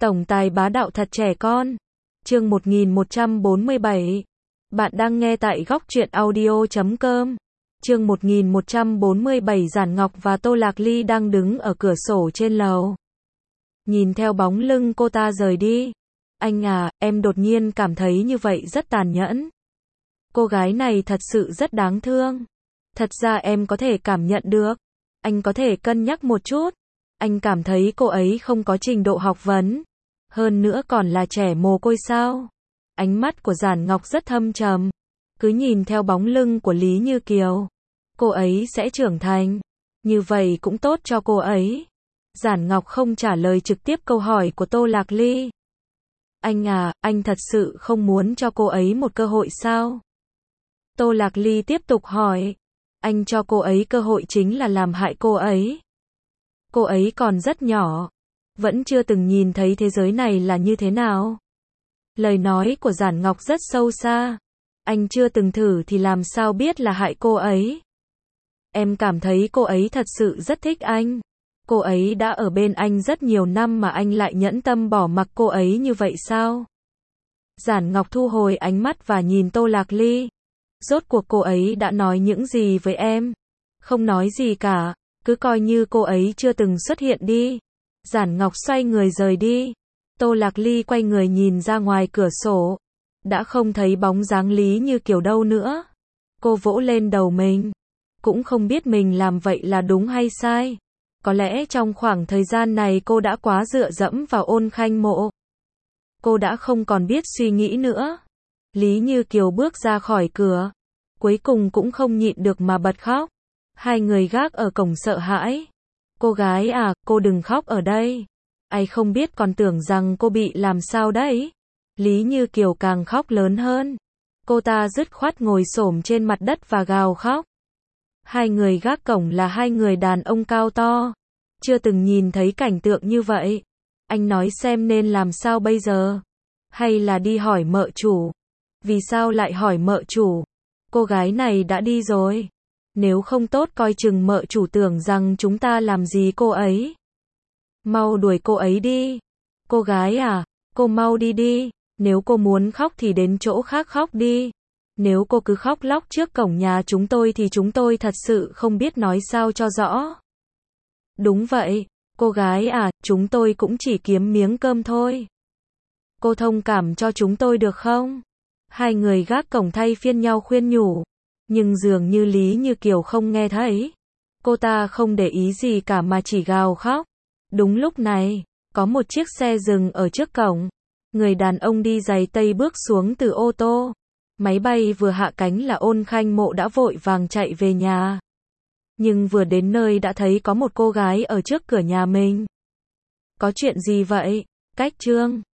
Tổng tài bá đạo thật trẻ con. Chương 1147. Bạn đang nghe tại góc truyện audio.com. Chương 1147. Giản Ngọc và Tô Lạc Ly đang đứng ở cửa sổ trên lầu. Nhìn theo bóng lưng cô ta rời đi. Anh à, em đột nhiên cảm thấy như vậy rất tàn nhẫn. Cô gái này thật sự rất đáng thương. Thật ra em có thể cảm nhận được. Anh có thể cân nhắc một chút. Anh cảm thấy cô ấy không có trình độ học vấn. Hơn nữa còn là trẻ mồ côi sao? Ánh mắt của Giản Ngọc rất thâm trầm. Cứ nhìn theo bóng lưng của Lý Như Kiều. Cô ấy sẽ trưởng thành. Như vậy cũng tốt cho cô ấy. Giản Ngọc không trả lời trực tiếp câu hỏi của Tô Lạc Ly. Anh à, anh thật sự không muốn cho cô ấy một cơ hội sao? Tô Lạc Ly tiếp tục hỏi. Anh cho cô ấy cơ hội chính là làm hại cô ấy. Cô ấy còn rất nhỏ. Vẫn chưa từng nhìn thấy thế giới này là như thế nào. Lời nói của Giản Ngọc rất sâu xa. Anh chưa từng thử thì làm sao biết là hại cô ấy. Em cảm thấy cô ấy thật sự rất thích anh. Cô ấy đã ở bên anh rất nhiều năm mà anh lại nhẫn tâm bỏ mặc cô ấy như vậy sao? Giản Ngọc thu hồi ánh mắt và nhìn Tô Lạc Ly. Rốt cuộc cô ấy đã nói những gì với em? Không nói gì cả, cứ coi như cô ấy chưa từng xuất hiện đi. Giản Ngọc xoay người rời đi. Tô Lạc Ly quay người nhìn ra ngoài cửa sổ. Đã không thấy bóng dáng Lý Như Kiều đâu nữa. Cô vỗ lên đầu mình. Cũng không biết mình làm vậy là đúng hay sai. Có lẽ trong khoảng thời gian này cô đã quá dựa dẫm vào Ôn Khanh Mộ. Cô đã không còn biết suy nghĩ nữa. Lý Như Kiều bước ra khỏi cửa. Cuối cùng cũng không nhịn được mà bật khóc. Hai người gác ở cổng sợ hãi. Cô gái à, cô đừng khóc ở đây. Ai không biết còn tưởng rằng cô bị làm sao đấy. Lý Như Kiều càng khóc lớn hơn. Cô ta dứt khoát ngồi xổm trên mặt đất và gào khóc. Hai người gác cổng là hai người đàn ông cao to. Chưa từng nhìn thấy cảnh tượng như vậy. Anh nói xem nên làm sao bây giờ? Hay là đi hỏi mợ chủ? Vì sao lại hỏi mợ chủ? Cô gái này đã đi rồi. Nếu không tốt coi chừng mợ chủ tưởng rằng chúng ta làm gì cô ấy. Mau đuổi cô ấy đi. Cô gái à, cô mau đi đi. Nếu cô muốn khóc thì đến chỗ khác khóc đi. Nếu cô cứ khóc lóc trước cổng nhà chúng tôi thì chúng tôi thật sự không biết nói sao cho rõ. Đúng vậy, cô gái à, chúng tôi cũng chỉ kiếm miếng cơm thôi. Cô thông cảm cho chúng tôi được không? Hai người gác cổng thay phiên nhau khuyên nhủ. Nhưng dường như Lý Như Kiều không nghe thấy. Cô ta không để ý gì cả mà chỉ gào khóc. Đúng lúc này, có một chiếc xe dừng ở trước cổng. Người đàn ông đi giày tây bước xuống từ ô tô. Máy bay vừa hạ cánh là Ôn Khanh Mộ đã vội vàng chạy về nhà. Nhưng vừa đến nơi đã thấy có một cô gái ở trước cửa nhà mình. Có chuyện gì vậy? Cách Trương.